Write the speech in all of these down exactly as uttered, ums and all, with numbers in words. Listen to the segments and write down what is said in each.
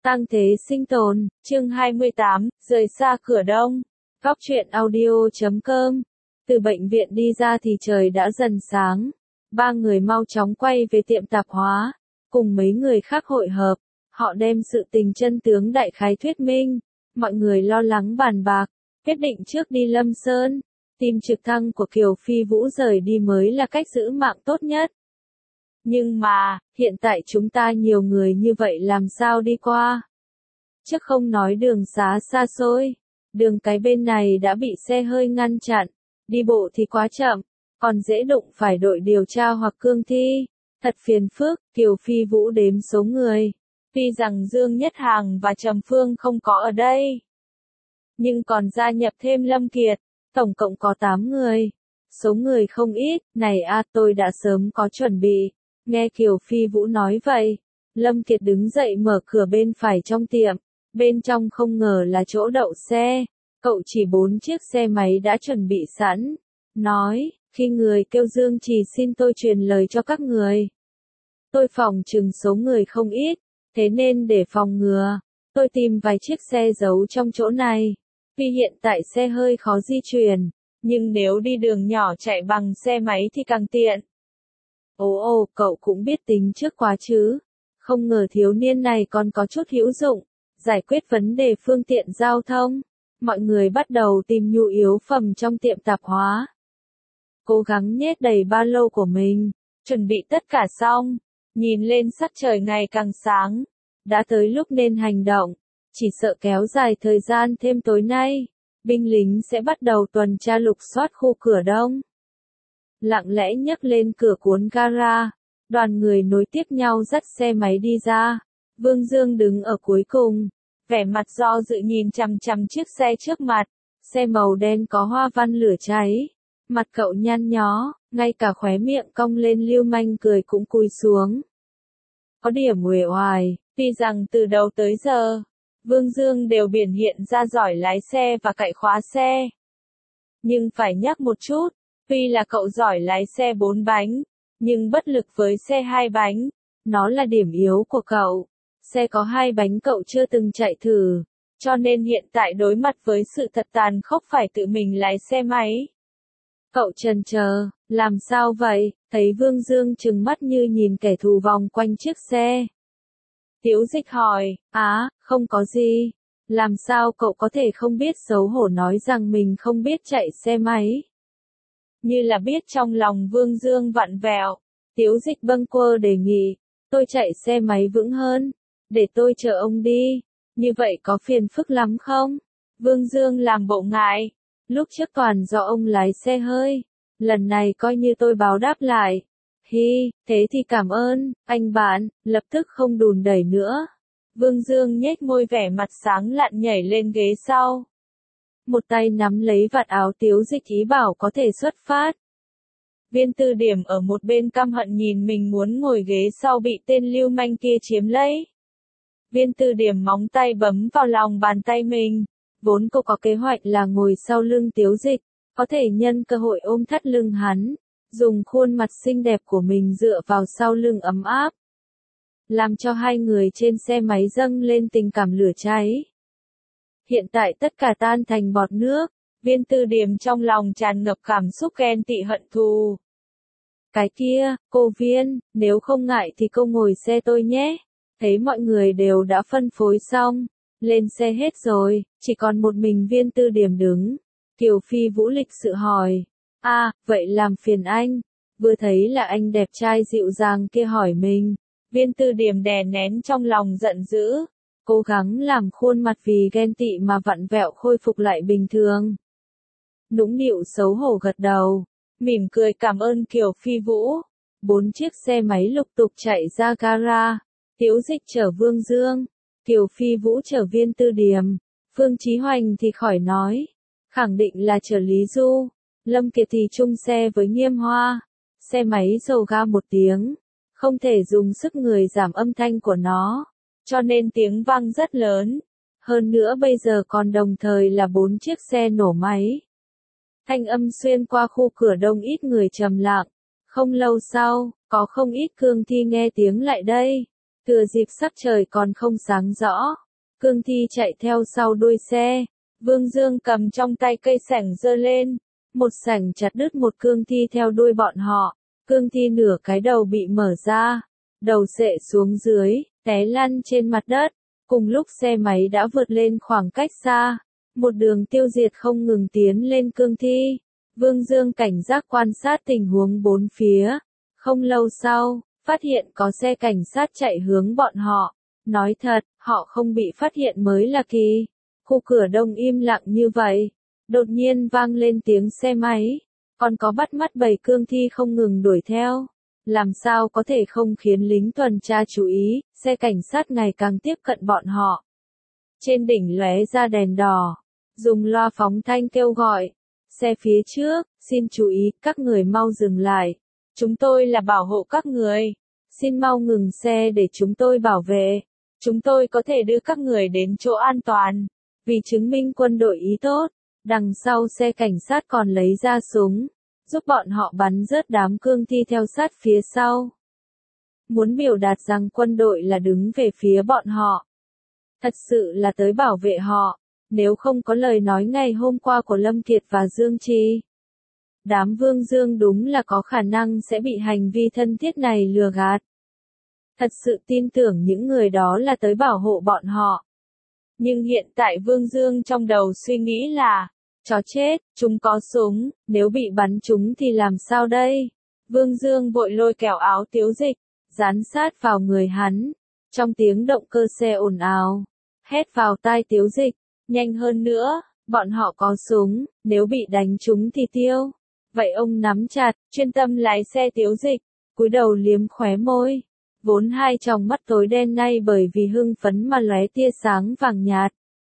Tang thế sinh tồn, chương hai mươi tám, rời xa cửa đông. Góc truyện audio chấm com. Từ bệnh viện đi ra thì trời đã dần sáng. Ba người mau chóng quay về tiệm tạp hóa, cùng mấy người khác hội hợp. Họ đem sự tình chân tướng đại khái thuyết minh. Mọi người lo lắng bàn bạc, quyết định trước đi Lâm Sơn. Tìm trực thăng của Kiều Phi Vũ rời đi mới là cách giữ mạng tốt nhất. Nhưng mà, hiện tại chúng ta nhiều người như vậy làm sao đi qua? Chứ không nói đường xá xa xôi, đường cái bên này đã bị xe hơi ngăn chặn, đi bộ thì quá chậm, còn dễ đụng phải đội điều tra hoặc cương thi. Thật phiền phức. Kiều Phi Vũ đếm số người. Tuy rằng Dương Nhất Hàng và Trầm Phương không có ở đây, nhưng còn gia nhập thêm Lâm Kiệt, tổng cộng có tám người. Số người không ít, này a tôi đã sớm có chuẩn bị. Nghe Kiều Phi Vũ nói vậy, Lâm Kiệt đứng dậy mở cửa bên phải trong tiệm, bên trong không ngờ là chỗ đậu xe, cậu chỉ bốn chiếc xe máy đã chuẩn bị sẵn, nói, khi người kêu Dương Trì xin tôi truyền lời cho các người. Tôi phòng chừng số người không ít, thế nên để phòng ngừa, tôi tìm vài chiếc xe giấu trong chỗ này, vì hiện tại xe hơi khó di chuyển, nhưng nếu đi đường nhỏ chạy bằng xe máy thì càng tiện. Ồ ồ, cậu cũng biết tính trước quá chứ. Không ngờ thiếu niên này còn có chút hữu dụng, giải quyết vấn đề phương tiện giao thông. Mọi người bắt đầu tìm nhu yếu phẩm trong tiệm tạp hóa. Cố gắng nhét đầy ba lô của mình, chuẩn bị tất cả xong. Nhìn lên sắc trời ngày càng sáng. Đã tới lúc nên hành động, chỉ sợ kéo dài thời gian thêm tối nay. Binh lính sẽ bắt đầu tuần tra lục soát khu cửa đông. Lặng lẽ nhấc lên cửa cuốn gara, đoàn người nối tiếp nhau dắt xe máy đi ra. Vương Dương đứng ở cuối cùng, vẻ mặt do dự nhìn chằm chằm chiếc xe trước mặt, xe màu đen có hoa văn lửa cháy. Mặt cậu nhăn nhó, ngay cả khóe miệng cong lên lưu manh cười cũng cúi xuống. Có điểm uể oải, tuy rằng từ đầu tới giờ, Vương Dương đều biểu hiện ra giỏi lái xe và cạy khóa xe. Nhưng phải nhắc một chút, tuy là cậu giỏi lái xe bốn bánh, nhưng bất lực với xe hai bánh. Nó là điểm yếu của cậu. Xe có hai bánh cậu chưa từng chạy thử, cho nên hiện tại đối mặt với sự thật tàn khốc phải tự mình lái xe máy. Cậu chần chờ, làm sao vậy? Thấy Vương Dương trừng mắt như nhìn kẻ thù vòng quanh chiếc xe. Tiếu Dịch hỏi, á, không có gì. Làm sao cậu có thể không biết xấu hổ nói rằng mình không biết chạy xe máy? Như là biết trong lòng Vương Dương vặn vẹo, Tiếu Dịch bâng quơ đề nghị, tôi chạy xe máy vững hơn, để tôi chở ông đi, như vậy có phiền phức lắm không? Vương Dương làm bộ ngại, lúc trước toàn do ông lái xe hơi, lần này coi như tôi báo đáp lại. Hi, thế thì cảm ơn, anh bạn, lập tức không đùn đẩy nữa. Vương Dương nhếch môi vẻ mặt sáng lạn nhảy lên ghế sau. Một tay nắm lấy vạt áo Tiếu Dịch ý bảo có thể xuất phát. Viên Tư Điểm ở một bên căm hận nhìn mình muốn ngồi ghế sau bị tên lưu manh kia chiếm lấy. Viên Tư Điểm móng tay bấm vào lòng bàn tay mình. Vốn cô có kế hoạch là ngồi sau lưng Tiếu Dịch, có thể nhân cơ hội ôm thắt lưng hắn, dùng khuôn mặt xinh đẹp của mình dựa vào sau lưng ấm áp, làm cho hai người trên xe máy dâng lên tình cảm lửa cháy. Hiện tại tất cả tan thành bọt nước, Viên Tư Điểm trong lòng tràn ngập cảm xúc ghen tị hận thù. Cái kia, cô Viên, nếu không ngại thì cô ngồi xe tôi nhé. Thấy mọi người đều đã phân phối xong, lên xe hết rồi, chỉ còn một mình Viên Tư Điểm đứng. Kiều Phi Vũ lịch sự hỏi, a, vậy làm phiền anh. Vừa thấy là anh đẹp trai dịu dàng kia hỏi mình, Viên Tư Điểm đè nén trong lòng giận dữ, cố gắng làm khuôn mặt vì ghen tị mà vặn vẹo khôi phục lại bình thường. Nũng nịu xấu hổ gật đầu, mỉm cười cảm ơn Kiều Phi Vũ. Bốn chiếc xe máy lục tục chạy ra gara, Tiếu Dịch chở Vương Dương, Kiều Phi Vũ chở Viên Tư Điểm, Phương Chí Hoành thì khỏi nói, khẳng định là chở Lý Du, Lâm Kiệt thì chung xe với Nghiêm Hoa. Xe máy dầu ga một tiếng, không thể dùng sức người giảm âm thanh của nó, cho nên tiếng vang rất lớn. Hơn nữa bây giờ còn đồng thời là bốn chiếc xe nổ máy. Thanh âm xuyên qua khu cửa đông ít người trầm lặng. Không lâu sau, có không ít cương thi nghe tiếng lại đây. Thừa dịp sắc trời còn không sáng rõ, cương thi chạy theo sau đuôi xe. Vương Dương cầm trong tay cây sẻng giơ lên, một sẻng chặt đứt một cương thi theo đuôi bọn họ. Cương thi nửa cái đầu bị mở ra, đầu xệ xuống dưới, té lăn trên mặt đất. Cùng lúc xe máy đã vượt lên khoảng cách xa, một đường tiêu diệt không ngừng tiến lên cương thi. Vương Dương cảnh giác quan sát tình huống bốn phía. Không lâu sau, phát hiện có xe cảnh sát chạy hướng bọn họ. Nói thật, họ không bị phát hiện mới là kỳ. Khu cửa đông im lặng như vậy. Đột nhiên vang lên tiếng xe máy. Còn có bắt mắt bầy cương thi không ngừng đuổi theo. Làm sao có thể không khiến lính tuần tra chú ý, xe cảnh sát ngày càng tiếp cận bọn họ. Trên đỉnh lóe ra đèn đỏ, dùng loa phóng thanh kêu gọi. Xe phía trước, xin chú ý, các người mau dừng lại. Chúng tôi là bảo hộ các người. Xin mau ngừng xe để chúng tôi bảo vệ. Chúng tôi có thể đưa các người đến chỗ an toàn. Vì chứng minh quân đội ý tốt, đằng sau xe cảnh sát còn lấy ra súng, giúp bọn họ bắn rớt đám cương thi theo sát phía sau. Muốn biểu đạt rằng quân đội là đứng về phía bọn họ. Thật sự là tới bảo vệ họ, nếu không có lời nói ngày hôm qua của Lâm Kiệt và Dương Trì. Đám Vương Dương đúng là có khả năng sẽ bị hành vi thân thiết này lừa gạt. Thật sự tin tưởng những người đó là tới bảo hộ bọn họ. Nhưng hiện tại Vương Dương trong đầu suy nghĩ là, chó chết, chúng có súng, nếu bị bắn chúng thì làm sao đây? Vương Dương vội lôi kéo áo Tiếu Dịch, dán sát vào người hắn. Trong tiếng động cơ xe ồn ào, hét vào tai Tiếu Dịch, nhanh hơn nữa, bọn họ có súng, nếu bị đánh chúng thì tiêu. Vậy ông nắm chặt, chuyên tâm lái xe Tiếu Dịch, cúi đầu liếm khóe môi. Vốn hai tròng mắt tối đen nay bởi vì hưng phấn mà lóe tia sáng vàng nhạt.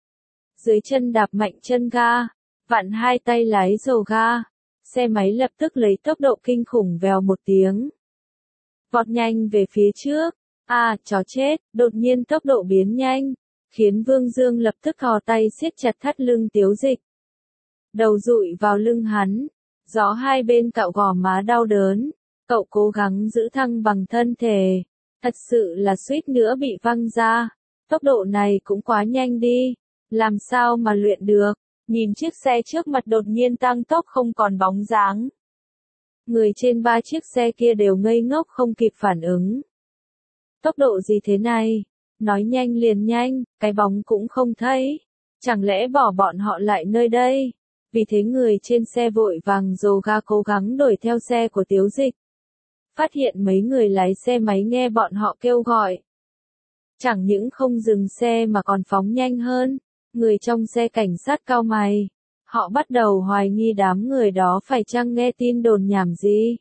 Dưới chân đạp mạnh chân ga, vặn hai tay lái dầu ga, xe máy lập tức lấy tốc độ kinh khủng vèo một tiếng. Vọt nhanh về phía trước, à, chó chết, đột nhiên tốc độ biến nhanh, khiến Vương Dương lập tức thò tay siết chặt thắt lưng Tiếu Dịch. Đầu dụi vào lưng hắn, gió hai bên cạo gò má đau đớn, cậu cố gắng giữ thăng bằng thân thể. Thật sự là suýt nữa bị văng ra, tốc độ này cũng quá nhanh đi, làm sao mà luyện được, nhìn chiếc xe trước mặt đột nhiên tăng tốc không còn bóng dáng. Người trên ba chiếc xe kia đều ngây ngốc không kịp phản ứng. Tốc độ gì thế này, nói nhanh liền nhanh, cái bóng cũng không thấy, chẳng lẽ bỏ bọn họ lại nơi đây, vì thế người trên xe vội vàng dồ ga cố gắng đuổi theo xe của Tiếu Dịch. Phát hiện mấy người lái xe máy nghe bọn họ kêu gọi. Chẳng những không dừng xe mà còn phóng nhanh hơn, người trong xe cảnh sát cau mày. Họ bắt đầu hoài nghi đám người đó phải chăng nghe tin đồn nhảm gì.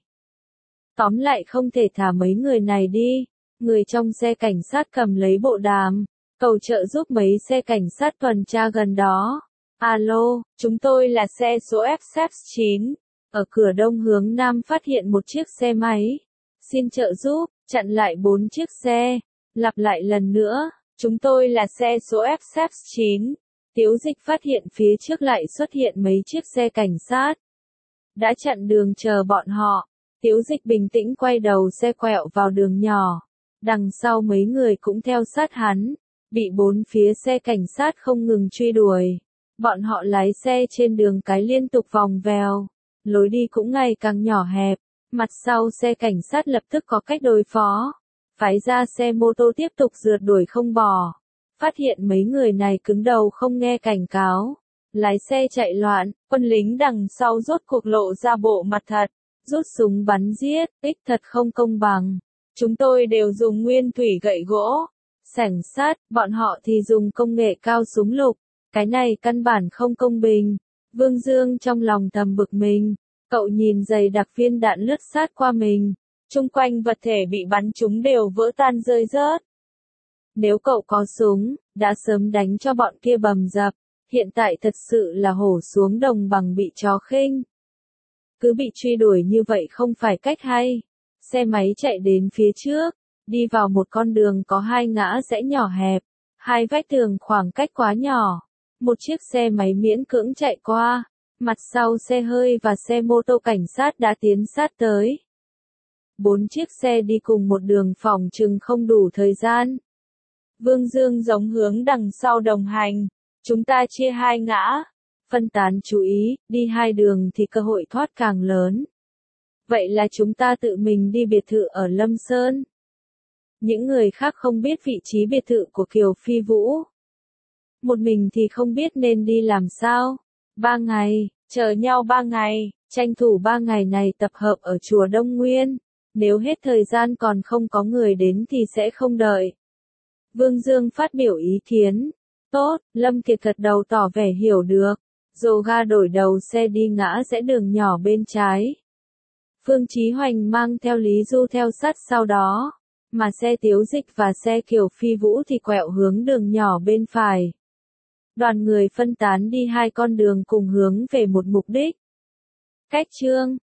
Tóm lại không thể thả mấy người này đi, người trong xe cảnh sát cầm lấy bộ đàm, cầu trợ giúp mấy xe cảnh sát tuần tra gần đó. Alo, chúng tôi là xe số F chín. Ở cửa đông hướng nam phát hiện một chiếc xe máy. Xin trợ giúp, chặn lại bốn chiếc xe. Lặp lại lần nữa, chúng tôi là xe số F chín. Tiếu Dịch phát hiện phía trước lại xuất hiện mấy chiếc xe cảnh sát. Đã chặn đường chờ bọn họ. Tiếu Dịch bình tĩnh quay đầu xe quẹo vào đường nhỏ. Đằng sau mấy người cũng theo sát hắn. Bị bốn phía xe cảnh sát không ngừng truy đuổi. Bọn họ lái xe trên đường cái liên tục vòng vèo. Lối đi cũng ngày càng nhỏ hẹp, mặt sau xe cảnh sát lập tức có cách đối phó. Phái ra xe mô tô tiếp tục rượt đuổi không bỏ. Phát hiện mấy người này cứng đầu không nghe cảnh cáo. Lái xe chạy loạn, quân lính đằng sau rốt cuộc lộ ra bộ mặt thật. Rút súng bắn giết, ích thật không công bằng. Chúng tôi đều dùng nguyên thủy gậy gỗ. Sảnh sát, bọn họ thì dùng công nghệ cao súng lục. Cái này căn bản không công bình. Vương Dương trong lòng thầm bực mình, cậu nhìn dày đặc viên đạn lướt sát qua mình, chung quanh vật thể bị bắn chúng đều vỡ tan rơi rớt. Nếu cậu có súng, đã sớm đánh cho bọn kia bầm dập, hiện tại thật sự là hổ xuống đồng bằng bị chó khinh. Cứ bị truy đuổi như vậy không phải cách hay. Xe máy chạy đến phía trước, đi vào một con đường có hai ngã rẽ nhỏ hẹp, hai vách tường khoảng cách quá nhỏ. Một chiếc xe máy miễn cưỡng chạy qua, mặt sau xe hơi và xe mô tô cảnh sát đã tiến sát tới. Bốn chiếc xe đi cùng một đường phòng chừng không đủ thời gian. Vương Dương giống hướng đằng sau đồng hành. Chúng ta chia hai ngã. Phân tán chú ý, đi hai đường thì cơ hội thoát càng lớn. Vậy là chúng ta tự mình đi biệt thự ở Lâm Sơn. Những người khác không biết vị trí biệt thự của Kiều Phi Vũ. Một mình thì không biết nên đi làm sao. Ba ngày, chờ nhau ba ngày, tranh thủ ba ngày này tập hợp ở chùa Đông Nguyên. Nếu hết thời gian còn không có người đến thì sẽ không đợi. Vương Dương phát biểu ý kiến. Tốt, Lâm Kiệt gật đầu tỏ vẻ hiểu được. Dồ ga đổi đầu xe đi ngã rẽ đường nhỏ bên trái. Phương Chí Hoành mang theo Lý Du theo sát sau đó. Mà xe Tiếu Dịch và xe Kiều Phi Vũ thì quẹo hướng đường nhỏ bên phải. Đoàn người phân tán đi hai con đường cùng hướng về một mục đích. Cách chương